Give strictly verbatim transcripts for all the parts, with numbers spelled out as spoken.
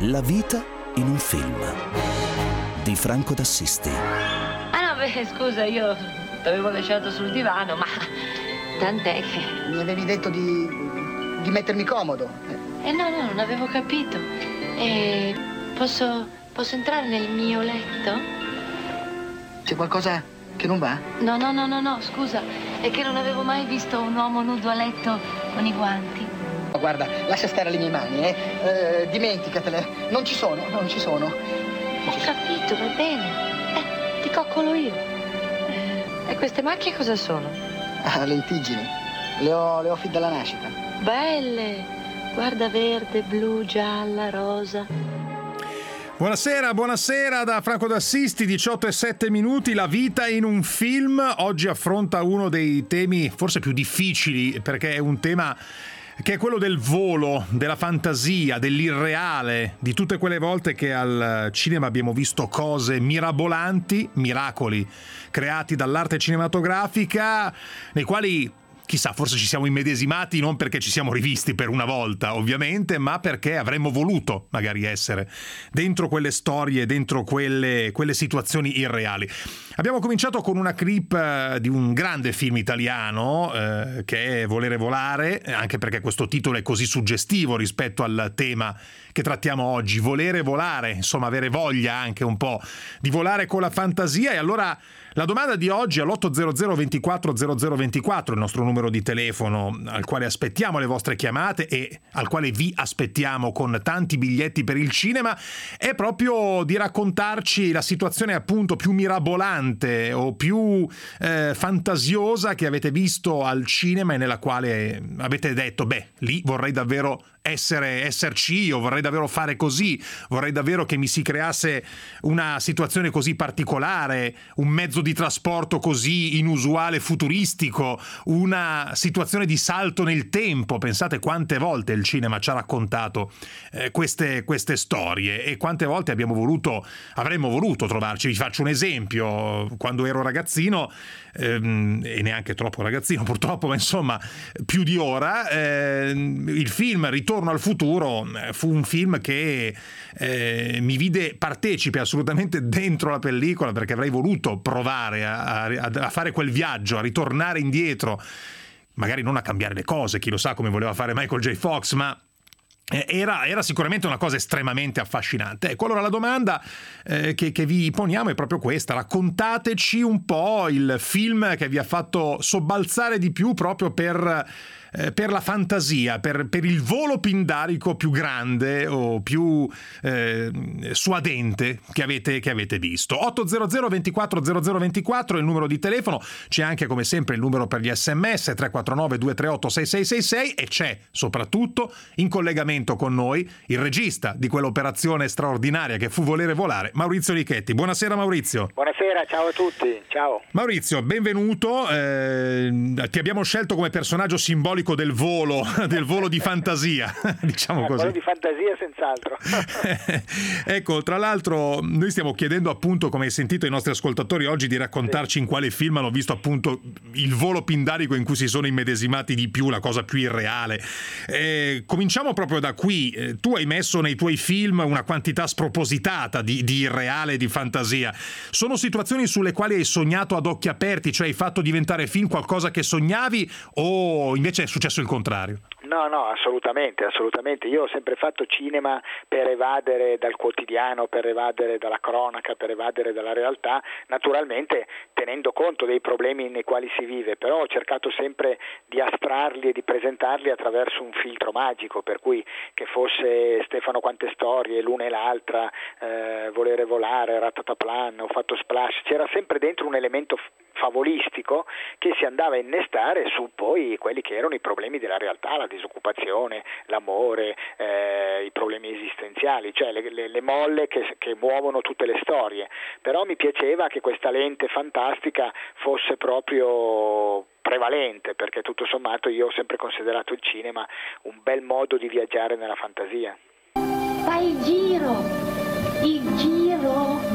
La vita in un film di Franco d'Assisti. Ah no, beh, scusa, io t'avevo lasciato sul divano, ma tant'è che... Mi avevi detto di, di mettermi comodo. Eh no, no, non avevo capito. E posso, posso entrare nel mio letto? C'è qualcosa che non va? No, no, no, no, no, scusa. È che non avevo mai visto un uomo nudo a letto con i guanti. Guarda, lascia stare le mie mani, eh. eh dimenticatele. Non ci sono, non ci sono. Ho capito, va bene. Eh, ti coccolo io. Eh, e queste macchie cosa sono? Ah, lentiggini. Le ho, le ho fin dalla nascita. Belle. Guarda, verde, blu, gialla, rosa. Buonasera, buonasera da Franco d'Assisti, diciotto e sette minuti, la vita in un film. Oggi affronta uno dei temi forse più difficili, perché è un tema che è quello del volo, della fantasia, dell'irreale, di tutte quelle volte che al cinema abbiamo visto cose mirabolanti, miracoli creati dall'arte cinematografica, nei quali... Chissà, forse ci siamo immedesimati non perché ci siamo rivisti per una volta, ovviamente, ma perché avremmo voluto magari essere dentro quelle storie, dentro quelle, quelle situazioni irreali. Abbiamo cominciato con una clip di un grande film italiano eh, che è Volere volare, anche perché questo titolo è così suggestivo rispetto al tema che trattiamo oggi. Volere volare, insomma avere voglia anche un po' di volare con la fantasia. E allora la domanda di oggi all'otto zero zero ventiquattro zero zero ventiquattro, il nostro numero di telefono al quale aspettiamo le vostre chiamate e al quale vi aspettiamo con tanti biglietti per il cinema, è proprio di raccontarci la situazione appunto più mirabolante o più eh, fantasiosa che avete visto al cinema e nella quale avete detto beh, lì vorrei davvero essere esserci io, vorrei davvero fare così, vorrei davvero che mi si creasse una situazione così particolare, un mezzo di trasporto così inusuale, futuristico, una situazione di salto nel tempo. Pensate quante volte il cinema ci ha raccontato eh, queste, queste storie e quante volte abbiamo voluto, avremmo voluto trovarci. Vi faccio un esempio: quando ero ragazzino, ehm, e neanche troppo ragazzino purtroppo, ma insomma più di ora, ehm, il film Ritorno al futuro fu un film che eh, mi vide partecipe assolutamente dentro la pellicola, perché avrei voluto provare a, a, a fare quel viaggio, a ritornare indietro, magari non a cambiare le cose, chi lo sa come voleva fare Michael J. Fox, ma Era, era sicuramente una cosa estremamente affascinante. Ecco, allora la domanda eh, che, che vi poniamo è proprio questa: raccontateci un po' il film che vi ha fatto sobbalzare di più proprio per, eh, per la fantasia, per, per il volo pindarico più grande o più eh, suadente che avete, che avete visto. otto zero zero ventiquattro zero zero ventiquattro è il numero di telefono, c'è anche come sempre il numero per gli sms tre quattro nove due tre otto sei sei sei sei e c'è soprattutto in collegamento con noi il regista di quell'operazione straordinaria che fu Volere volare, Maurizio Lichetti. Buonasera Maurizio. Buonasera, ciao a tutti. Ciao Maurizio, benvenuto. Eh, ti abbiamo scelto come personaggio simbolico del volo, del volo di fantasia, diciamo eh, così. Volo di fantasia senz'altro. Ecco, tra l'altro noi stiamo chiedendo appunto, come hai sentito ai nostri ascoltatori oggi, di raccontarci sì. in quale film hanno visto appunto il volo pindarico in cui si sono immedesimati di più, la cosa più irreale. Eh, cominciamo proprio da qui. Eh, tu hai messo nei tuoi film una quantità spropositata di, di irreale e di fantasia. Sono situazioni sulle quali hai sognato ad occhi aperti, cioè hai fatto diventare film qualcosa che sognavi, o invece è successo il contrario? No, no, assolutamente, assolutamente. Io ho sempre fatto cinema per evadere dal quotidiano, per evadere dalla cronaca, per evadere dalla realtà, naturalmente tenendo conto dei problemi nei quali si vive, però ho cercato sempre di astrarli e di presentarli attraverso un filtro magico, per cui che fosse Stefano quante storie, l'una e l'altra, eh, Volere volare, Ratataplan, ho fatto Splash, c'era sempre dentro un elemento favolistico che si andava a innestare su poi quelli che erano i problemi della realtà, la disoccupazione, l'amore, eh, i problemi esistenziali, cioè le, le, le molle che, che muovono tutte le storie. Però mi piaceva che questa lente fantastica fosse proprio prevalente, perché tutto sommato io ho sempre considerato il cinema un bel modo di viaggiare nella fantasia. Fai il giro, il giro.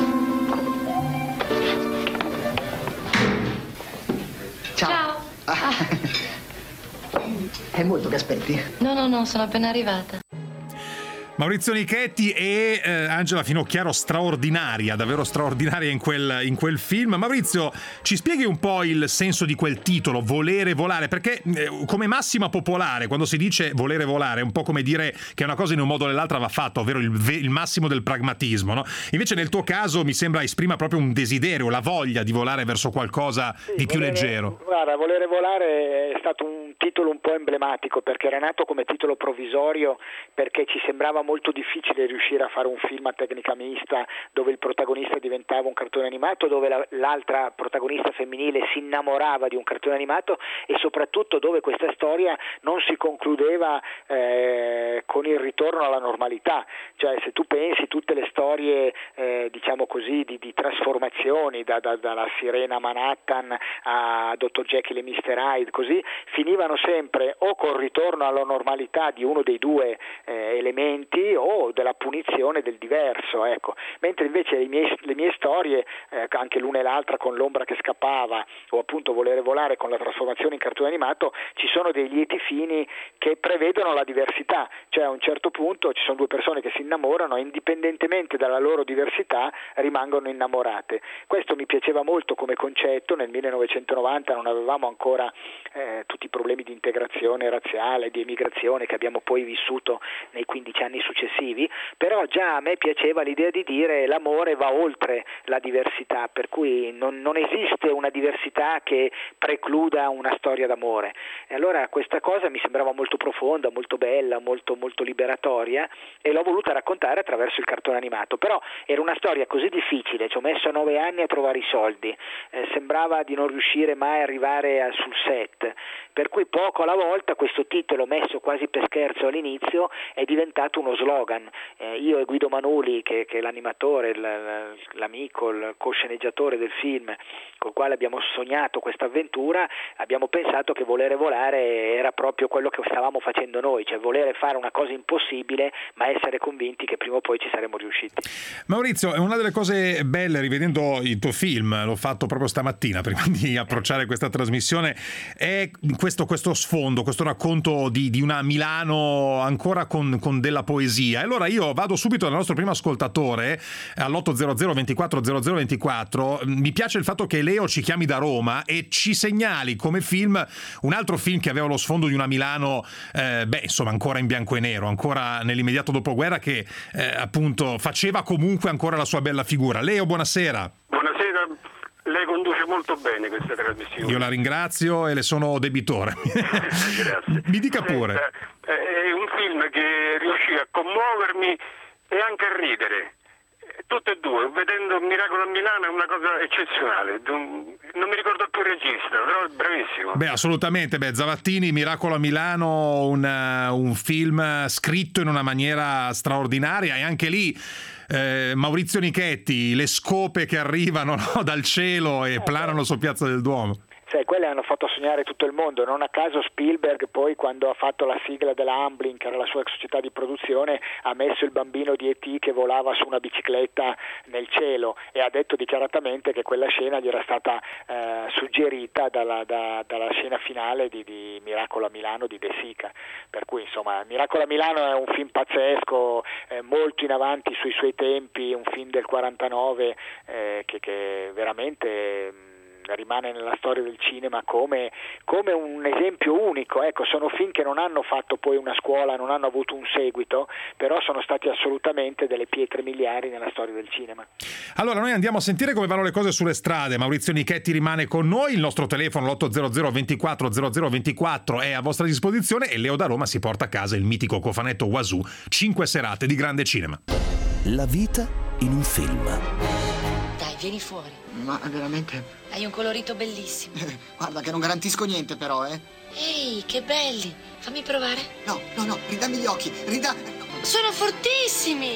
Ciao. Ah. È molto che aspetti? No, no, no, sono appena arrivata. Maurizio Nichetti e eh, Angela Finocchiaro, straordinaria, davvero straordinaria in quel, in quel film. Maurizio, ci spieghi un po' il senso di quel titolo, Volere volare, perché eh, come massima popolare, quando si dice volere volare, è un po' come dire che una cosa in un modo o nell'altra va fatta, ovvero il, il massimo del pragmatismo, no? Invece nel tuo caso mi sembra esprima proprio un desiderio, la voglia di volare verso qualcosa sì, di più volere, leggero. Guarda, Volere volare è stato un titolo un po' emblematico, perché era nato come titolo provvisorio, perché ci sembrava molto difficile riuscire a fare un film a tecnica mista dove il protagonista diventava un cartone animato, dove la, l'altra protagonista femminile si innamorava di un cartone animato e soprattutto dove questa storia non si concludeva eh, con il ritorno alla normalità. Cioè, se tu pensi tutte le storie eh, diciamo così di, di trasformazioni da, da, dalla sirena Manhattan a dottor Jekyll e mister Hyde, così finivano sempre o col ritorno alla normalità di uno dei due eh, elementi o della punizione del diverso, ecco. Mentre invece i miei, le mie storie, eh, anche l'una e l'altra con L'ombra che scappava o appunto Volere volare con la trasformazione in cartone animato, ci sono dei lieti fini che prevedono la diversità, cioè a un certo punto ci sono due persone che si innamorano e indipendentemente dalla loro diversità rimangono innamorate. Questo mi piaceva molto come concetto. Nel millenovecentonovanta non avevamo ancora eh, tutti i problemi di integrazione razziale, di emigrazione che abbiamo poi vissuto nei quindici anni successivi, però già a me piaceva l'idea di dire l'amore va oltre la diversità, per cui non, non esiste una diversità che precluda una storia d'amore. E allora questa cosa mi sembrava molto profonda, molto bella, molto, molto liberatoria e l'ho voluta raccontare attraverso il cartone animato. Però era una storia così difficile, ci ho messo nove anni a trovare i soldi, eh, sembrava di non riuscire mai a arrivare a, sul set, per cui poco alla volta questo titolo messo quasi per scherzo all'inizio è diventato uno slogan. Eh, io e Guido Manuli, che, che è l'animatore, l'amico, il co-sceneggiatore del film, col quale abbiamo sognato questa avventura, abbiamo pensato che Volere volare era proprio quello che stavamo facendo noi, cioè volere fare una cosa impossibile ma essere convinti che prima o poi ci saremmo riusciti. Maurizio, una delle cose belle rivedendo il tuo film, l'ho fatto proprio stamattina prima di approcciare questa trasmissione, è questo, questo sfondo, questo racconto di, di una Milano ancora con, con della poesia. E allora io vado subito dal nostro primo ascoltatore all'otto zero zero ventiquattro zero zero ventiquattro. Mi piace il fatto che Leo ci chiami da Roma e ci segnali come film un altro film che aveva lo sfondo di una Milano eh, beh insomma ancora in bianco e nero, ancora nell'immediato dopoguerra, che eh, appunto faceva comunque ancora la sua bella figura. Leo, buonasera. Buonasera. Lei conduce molto bene questa trasmissione. Io la ringrazio e le sono debitore. Grazie. Mi dica pure. Senta, è un film che riuscì a commuovermi e anche a ridere. Tutte e due, vedendo Miracolo a Milano è una cosa eccezionale. Non mi ricordo più il regista, però è bravissimo. Beh, assolutamente. Beh, Zavattini, Miracolo a Milano, un, un film scritto in una maniera straordinaria, e anche lì eh, Maurizio Nichetti, le scope che arrivano, no, dal cielo e planano su Piazza del Duomo. Sai, quelle hanno fatto sognare tutto il mondo. Non a caso Spielberg poi, quando ha fatto la sigla della Amblin, che era la sua società di produzione, ha messo il bambino di E T che volava su una bicicletta nel cielo e ha detto dichiaratamente che quella scena gli era stata eh, suggerita dalla, da, dalla scena finale di, di Miracolo a Milano di De Sica. Per cui insomma Miracolo a Milano è un film pazzesco, eh, molto in avanti sui suoi tempi, un film del quarantanove eh, che, che veramente rimane nella storia del cinema come, come un esempio unico. Ecco, sono film che non hanno fatto poi una scuola, non hanno avuto un seguito, però sono stati assolutamente delle pietre miliari nella storia del cinema. Allora noi andiamo a sentire come vanno le cose sulle strade. Maurizio Nichetti rimane con noi, il nostro telefono l'otto zero zero ventiquattro zero zero ventiquattro è a vostra disposizione e Leo da Roma si porta a casa il mitico cofanetto Wazoo, cinque serate di grande cinema. La vita in un film. Dai, vieni fuori. Ma veramente... Hai un colorito bellissimo. Eh, guarda che non garantisco niente però, eh. Ehi, che belli. Fammi provare. No, no, no, ridammi gli occhi, rida... Sono fortissimi.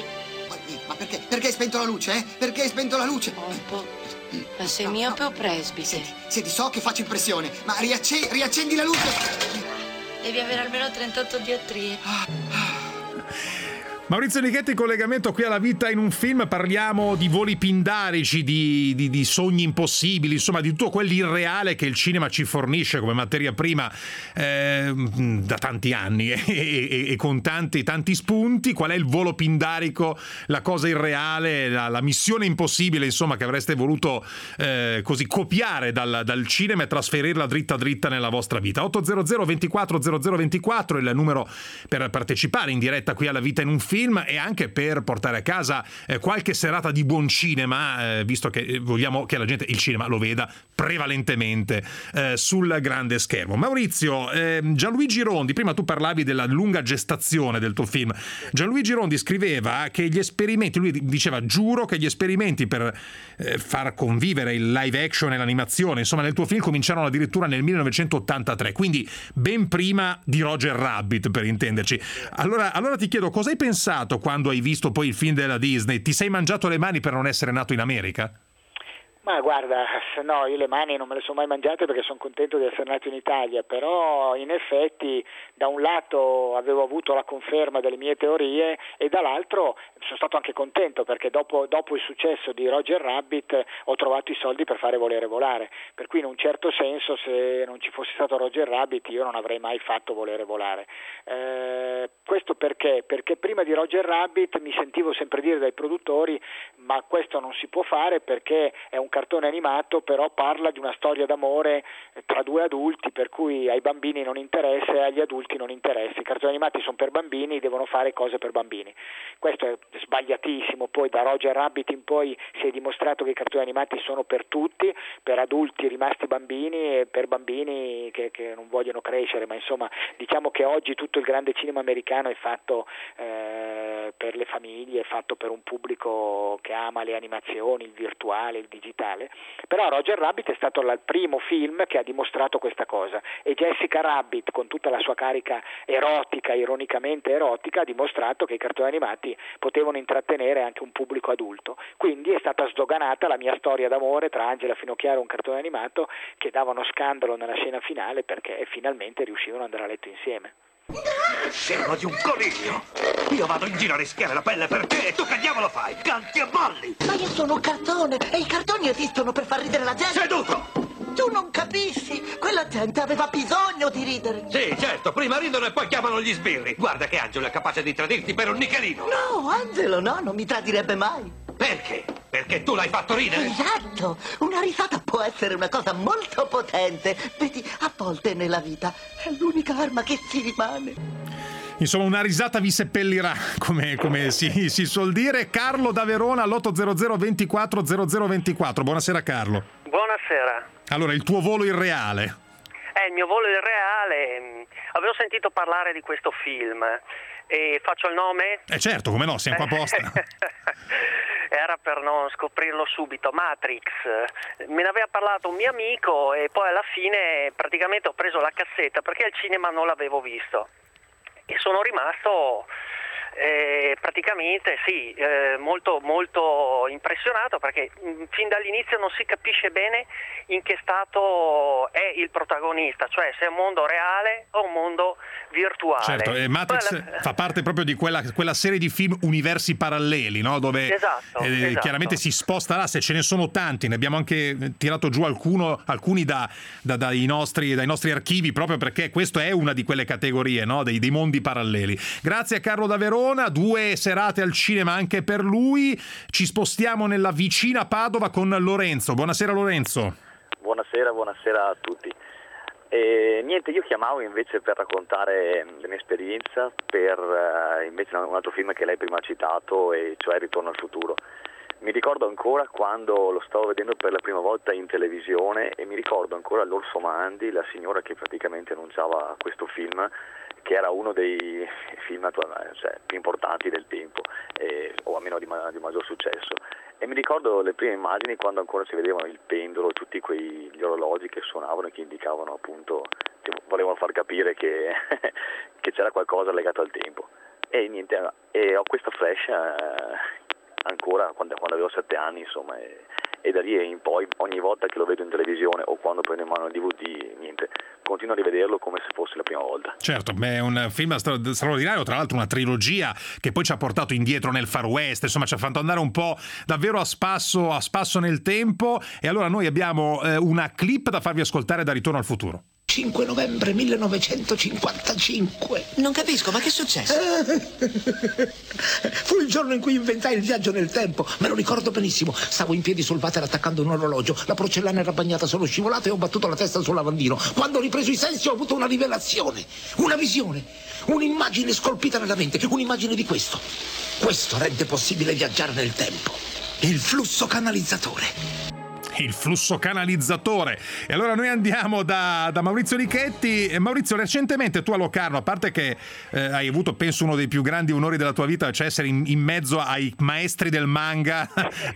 Ma perché? Perché hai spento la luce, eh? Perché hai spento la luce? Un po'. Ma sei no, miope no. o presbite? Senti, senti, so che faccio impressione, ma riacce- riaccendi la luce. Devi avere almeno trentotto diottrie. Maurizio Nichetti in collegamento qui alla Vita in un film. Parliamo di voli pindarici, di, di, di sogni impossibili, insomma di tutto quell'irreale che il cinema ci fornisce come materia prima eh, da tanti anni e, e, e con tanti, tanti spunti. Qual è il volo pindarico, la cosa irreale, la, la missione impossibile, insomma, che avreste voluto eh, così copiare dal, dal cinema e trasferirla dritta dritta nella vostra vita? otto zero zero ventiquattro zero zero ventiquattro il numero per partecipare in diretta qui alla Vita in un film e anche per portare a casa eh, qualche serata di buon cinema, eh, visto che vogliamo che la gente il cinema lo veda prevalentemente eh, sul grande schermo. Maurizio, eh, Gianluigi Rondi, prima tu parlavi della lunga gestazione del tuo film. Gianluigi Rondi scriveva che gli esperimenti, lui diceva giuro che gli esperimenti per eh, far convivere il live action e l'animazione, insomma nel tuo film cominciarono addirittura nel millenovecentottantatré, quindi ben prima di Roger Rabbit, per intenderci. Allora, allora ti chiedo, cosa hai pensato quando hai visto poi il film della Disney? Ti sei mangiato le mani per non essere nato in America? Ma guarda, no, io le mani non me le sono mai mangiate perché sono contento di essere nato in Italia, però in effetti da un lato avevo avuto la conferma delle mie teorie e dall'altro sono stato anche contento perché dopo, dopo il successo di Roger Rabbit ho trovato i soldi per fare Volere Volare, per cui in un certo senso se non ci fosse stato Roger Rabbit io non avrei mai fatto Volere Volare. Eh, questo perché? Perché prima di Roger Rabbit mi sentivo sempre dire dai produttori ma questo non si può fare perché è un cartone animato, però parla di una storia d'amore tra due adulti, per cui ai bambini non interessa e agli adulti non interessa. I cartoni animati sono per bambini, devono fare cose per bambini. Questo è sbagliatissimo. Poi da Roger Rabbit in poi si è dimostrato che i cartoni animati sono per tutti, per adulti rimasti bambini e per bambini che, che non vogliono crescere, ma insomma diciamo che oggi tutto il grande cinema americano è fatto eh, per le famiglie, è fatto per un pubblico che ama le animazioni, il virtuale, il digitale. Però Roger Rabbit è stato il primo film che ha dimostrato questa cosa e Jessica Rabbit con tutta la sua carica erotica, ironicamente erotica, ha dimostrato che i cartoni animati potevano intrattenere anche un pubblico adulto. Quindi è stata sdoganata la mia storia d'amore tra Angela Finocchiaro e un cartone animato che dava uno scandalo nella scena finale perché finalmente riuscivano ad andare a letto insieme. Scemo di un coniglio! Io vado in giro a rischiare la pelle per te e tu che diavolo fai? Canti e balli! Ma io sono un cartone e i cartoni esistono per far ridere la gente! Seduto! Tu non capisci! Quella gente aveva bisogno di ridere! Sì, certo, prima ridono e poi chiamano gli sbirri! Guarda che Angelo è capace di tradirti per un nichelino! No, Angelo no, non mi tradirebbe mai! Perché? Perché tu l'hai fatto ridere? Esatto! Una risata può essere una cosa molto potente. Vedi, a volte nella vita è l'unica arma che si rimane. Insomma, una risata vi seppellirà, come, come si, si suol dire. Carlo da Verona all'otto zero zero ventiquattro zero zero ventiquattro. Buonasera Carlo. Buonasera. Allora, il tuo volo irreale. Eh, il mio volo irreale. Avevo sentito parlare di questo film e faccio il nome? Eh certo, come no, siamo qua apposta. Era per non scoprirlo subito. Matrix. Me ne aveva parlato un mio amico e poi alla fine praticamente ho preso la cassetta perché al cinema non l'avevo visto e sono rimasto eh, praticamente sì eh, molto molto impressionato perché mh, fin dall'inizio non si capisce bene in che stato è il protagonista, cioè se è un mondo reale o un mondo virtuale. Certo, e Matrix alla... fa parte proprio di quella, quella serie di film universi paralleli, no? Dove esatto, eh, esatto. chiaramente si sposta là, se ce ne sono tanti, ne abbiamo anche tirato giù alcuno, alcuni da, da, dai, nostri, dai nostri archivi, proprio perché questo è una di quelle categorie, no? dei, dei mondi paralleli. Grazie a Carlo da Verona, due serate al cinema anche per lui. Ci spostiamo nella vicina Padova con Lorenzo. Buonasera Lorenzo. Buonasera, buonasera a tutti. E niente, io chiamavo invece per raccontare la mia esperienza per uh, invece un altro film che lei prima ha citato, e cioè Ritorno al futuro. Mi ricordo ancora quando lo stavo vedendo per la prima volta in televisione e mi ricordo ancora l'Orso Mandi, la signora che praticamente annunciava questo film, che era uno dei film cioè, più importanti del tempo, eh, o almeno di, ma- di maggior successo. E mi ricordo le prime immagini quando ancora si vedevano il pendolo, tutti quei gli orologi che suonavano e che indicavano appunto, che volevano far capire che, che c'era qualcosa legato al tempo. E niente, e ho questo flash eh, ancora quando, quando avevo sette anni, insomma, e, e da lì in poi ogni volta che lo vedo in televisione o quando prendo in mano il D V D, niente, continuo a rivederlo come se fosse la prima volta. Certo, è un film straordinario, tra l'altro una trilogia che poi ci ha portato indietro nel Far West, insomma ci ha fatto andare un po' davvero a spasso, a spasso nel tempo, e allora noi abbiamo eh, una clip da farvi ascoltare da Ritorno al futuro. cinque novembre millenovecentocinquantacinque. Non capisco, ma che è successo? Fu il giorno in cui inventai il viaggio nel tempo. Me lo ricordo benissimo. Stavo in piedi sul water attaccando un orologio. La porcellana era bagnata, sono scivolato e ho battuto la testa sul lavandino. Quando ho ripreso i sensi ho avuto una rivelazione, una visione, un'immagine scolpita nella mente, un'immagine di questo. Questo rende possibile viaggiare nel tempo. Il flusso canalizzatore. Il flusso canalizzatore. E allora noi andiamo da, da Maurizio Nichetti. E Maurizio, recentemente tu a Locarno, a parte che eh, hai avuto penso uno dei più grandi onori della tua vita, cioè essere in, in mezzo ai maestri del manga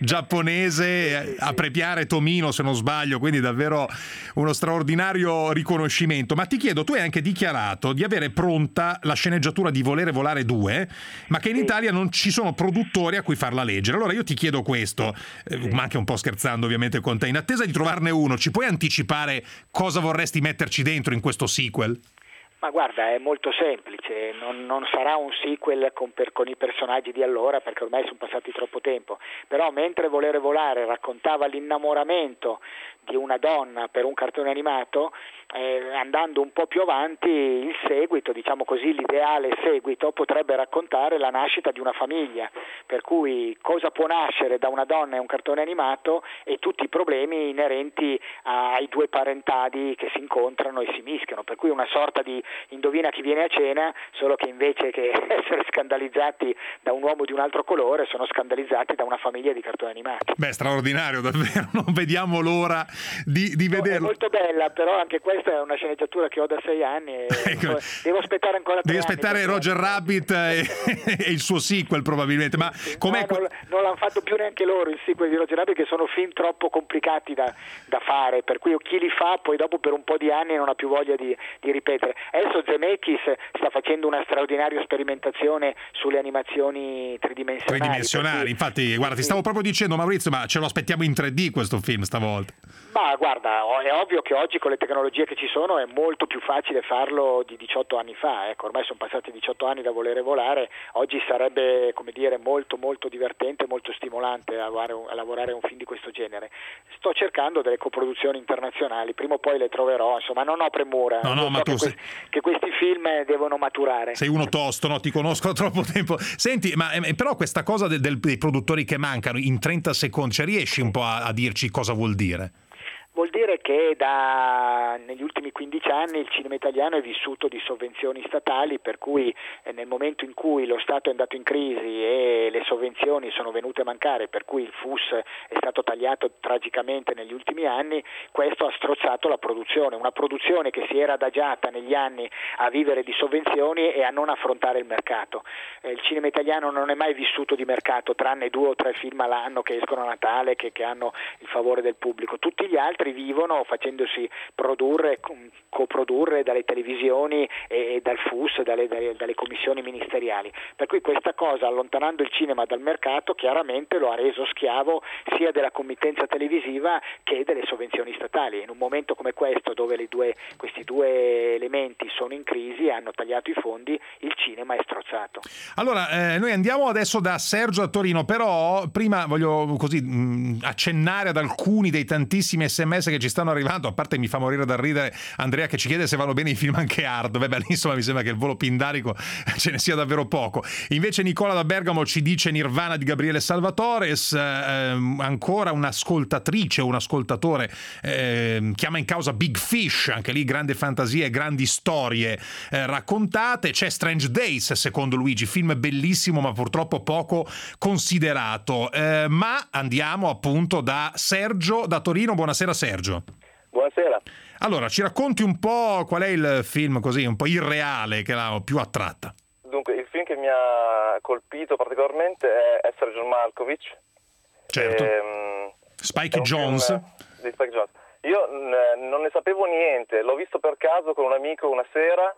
giapponese, a prepiare Tomino se non sbaglio, quindi davvero uno straordinario riconoscimento. Ma ti chiedo, tu hai anche dichiarato di avere pronta la sceneggiatura di Volere Volare due, ma che in Italia non ci sono produttori a cui farla leggere. Allora io ti chiedo questo, eh, ma anche un po' scherzando ovviamente con te, in attesa di trovarne uno, ci puoi anticipare cosa vorresti metterci dentro in questo sequel? Ma guarda, è molto semplice, non, non sarà un sequel con, per, con i personaggi di allora perché ormai sono passati troppo tempo, però mentre Volere Volare raccontava l'innamoramento di una donna per un cartone animato, eh, andando un po' più avanti il seguito, diciamo così, l'ideale seguito potrebbe raccontare la nascita di una famiglia, per cui cosa può nascere da una donna e un cartone animato e tutti i problemi inerenti ai due parentadi che si incontrano e si mischiano, per cui una sorta di indovina chi viene a cena, solo che invece che essere scandalizzati da un uomo di un altro colore sono scandalizzati da una famiglia di cartoni animati. Beh, straordinario davvero, non vediamo l'ora di, di vederlo. No, è molto bella, però anche questa è una sceneggiatura che ho da sei anni e ecco, devo aspettare ancora tre devi aspettare anni, Roger Rabbit e, e il suo sequel probabilmente, ma com'è no, que- non, non l'hanno fatto più neanche loro il sequel di Roger Rabbit, che sono film troppo complicati da, da fare, per cui chi li fa poi dopo per un po' di anni non ha più voglia di, di ripetere. Adesso Zemeckis sta facendo una straordinaria sperimentazione sulle animazioni tridimensionali. Tridimensionali, cui... infatti guarda, ti stavo proprio dicendo Maurizio, ma ce lo aspettiamo in tre D questo film stavolta. Ma guarda, è ovvio che oggi con le tecnologie che ci sono è molto più facile farlo di diciotto anni fa, ecco, ormai sono passati diciotto anni da Volere Volare, oggi sarebbe, come dire, molto molto divertente, molto stimolante a lavorare, a lavorare un film di questo genere. Sto cercando delle coproduzioni internazionali, prima o poi le troverò, insomma non ho premura, no, no, so ma tu che, sei... que- che questi film devono maturare. Sei uno tosto, no? Ti conosco da troppo tempo. Senti, ma eh, però questa cosa del, del, dei produttori che mancano in trenta secondi, cioè, riesci un po' a, a dirci cosa vuol dire? Vuol dire che da, negli ultimi quindici anni il cinema italiano è vissuto di sovvenzioni statali, per cui eh, nel momento in cui lo Stato è andato in crisi e le sovvenzioni sono venute a mancare, per cui il F U S è stato tagliato tragicamente negli ultimi anni, questo ha strozzato la produzione, una produzione che si era adagiata negli anni a vivere di sovvenzioni e a non affrontare il mercato. Eh, il cinema italiano non è mai vissuto di mercato, tranne due o tre film all'anno che escono a Natale, che, che hanno il favore del pubblico. Tutti gli altri vivono facendosi produrre, coprodurre dalle televisioni e, e dal F U S, dalle, dalle, dalle commissioni ministeriali. Per cui questa cosa, allontanando il cinema dal mercato, chiaramente lo ha reso schiavo sia della committenza televisiva che delle sovvenzioni statali. In un momento come questo, dove le due, questi due elementi sono in crisi e hanno tagliato i fondi, il cinema è strozzato. Allora, eh, noi andiamo adesso da Sergio a Torino, però prima voglio così mh, accennare ad alcuni dei tantissimi sms che ci stanno arrivando. A parte mi fa morire da ridere Andrea che ci chiede se vanno bene i film anche hard. Beh, beh, insomma mi sembra che il volo pindarico ce ne sia davvero poco. Invece Nicola da Bergamo ci dice Nirvana di Gabriele Salvatores. Eh, ancora un'ascoltatrice o un ascoltatore eh, chiama in causa Big Fish, anche lì grande fantasia e grandi storie eh, raccontate. C'è Strange Days secondo Luigi, film bellissimo ma purtroppo poco considerato. Eh, ma andiamo appunto da Sergio da Torino. Buonasera Sergio. Buonasera. Allora, ci racconti un po' qual è il film così, un po' irreale che l'ha più attratta? Dunque, il film che mi ha colpito particolarmente è Essere John Malkovich. Certo. Ehm, Spike Jones. Di Spike Jones. Io n- non ne sapevo niente, l'ho visto per caso con un amico una sera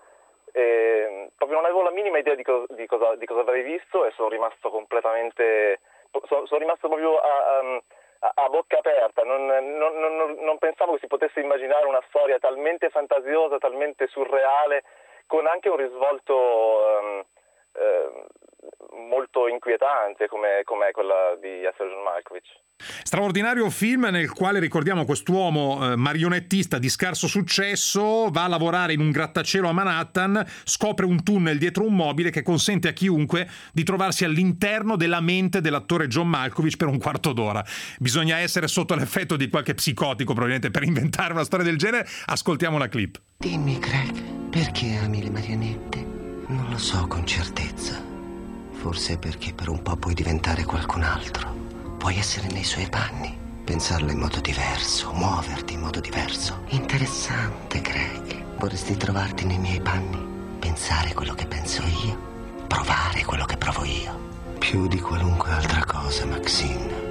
e proprio non avevo la minima idea di, co- di, cosa, di cosa avrei visto e sono rimasto completamente... So- sono rimasto proprio a... a a, a bocca aperta, non, non, non, non pensavo che si potesse immaginare una storia talmente fantasiosa, talmente surreale, con anche un risvolto um, eh, molto inquietante come, come è quella di Yasser John Malkovich. Straordinario film nel quale ricordiamo quest'uomo eh, marionettista di scarso successo, va a lavorare in un grattacielo a Manhattan, scopre un tunnel dietro un mobile che consente a chiunque di trovarsi all'interno della mente dell'attore John Malkovich per un quarto d'ora. Bisogna essere sotto l'effetto di qualche psicotico probabilmente per inventare una storia del genere. Ascoltiamo la clip. Dimmi, Craig, perché ami le marionette? Non lo so con certezza. Forse perché per un po' puoi diventare qualcun altro. Puoi essere nei suoi panni, pensarla in modo diverso, muoverti in modo diverso. Interessante, Craig. Vorresti trovarti nei miei panni? Pensare quello che penso io? Provare quello che provo io? Più di qualunque altra cosa, Maxine.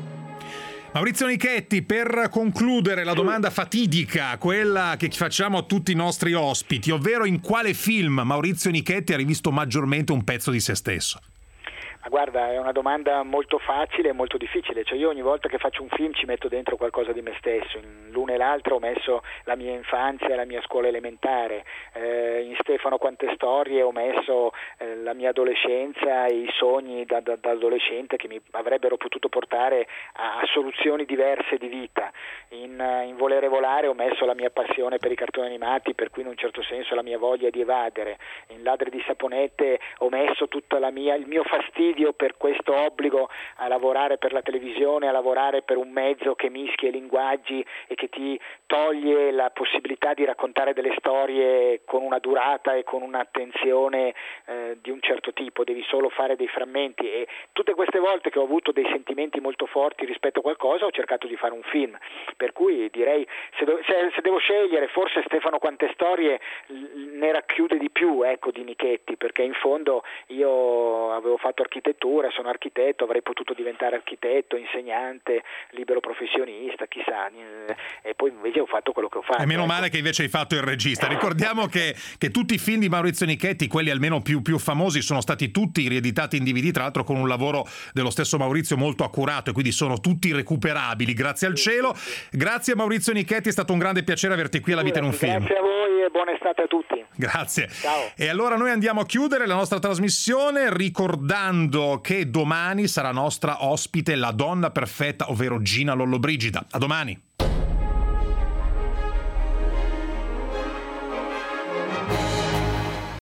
Maurizio Nichetti, per concludere la domanda fatidica, quella che facciamo a tutti i nostri ospiti, ovvero in quale film Maurizio Nichetti ha rivisto maggiormente un pezzo di se stesso? Ma guarda, è una domanda molto facile e molto difficile, cioè io ogni volta che faccio un film ci metto dentro qualcosa di me stesso, in l'una e l'altra ho messo la mia infanzia, la mia scuola elementare, eh, in Stefano quante storie ho messo eh, la mia adolescenza e i sogni da, da, da adolescente che mi avrebbero potuto portare a, a soluzioni diverse di vita, in, in Volere volare ho messo la mia passione per i cartoni animati, per cui in un certo senso la mia voglia di evadere, in Ladri di saponette ho messo tutta la mia, il mio fastidio per questo obbligo a lavorare per la televisione, a lavorare per un mezzo che mischia i linguaggi e che ti toglie la possibilità di raccontare delle storie con una durata e con un'attenzione eh, di un certo tipo, devi solo fare dei frammenti, e tutte queste volte che ho avuto dei sentimenti molto forti rispetto a qualcosa ho cercato di fare un film, per cui direi se, do- se, se devo scegliere forse Stefano quante storie l- ne racchiude di più, ecco, di Nichetti, perché in fondo io avevo fatto architettura, sono architetto, avrei potuto diventare architetto, insegnante, libero professionista, chissà, e poi invece ho fatto quello che ho fatto. E meno ecco. male che invece hai fatto il regista. Ricordiamo che, che tutti i film di Maurizio Nichetti, quelli almeno più, più famosi, sono stati tutti rieditati in D V D, tra l'altro con un lavoro dello stesso Maurizio molto accurato, e quindi sono tutti recuperabili, grazie al cielo. Grazie Maurizio Nichetti, è stato un grande piacere averti qui alla Vita in un Film. Grazie a voi e buona estate a tutti. Grazie. Ciao. E allora noi andiamo a chiudere la nostra trasmissione ricordando che domani sarà nostra ospite la donna perfetta, ovvero Gina Lollobrigida. A domani.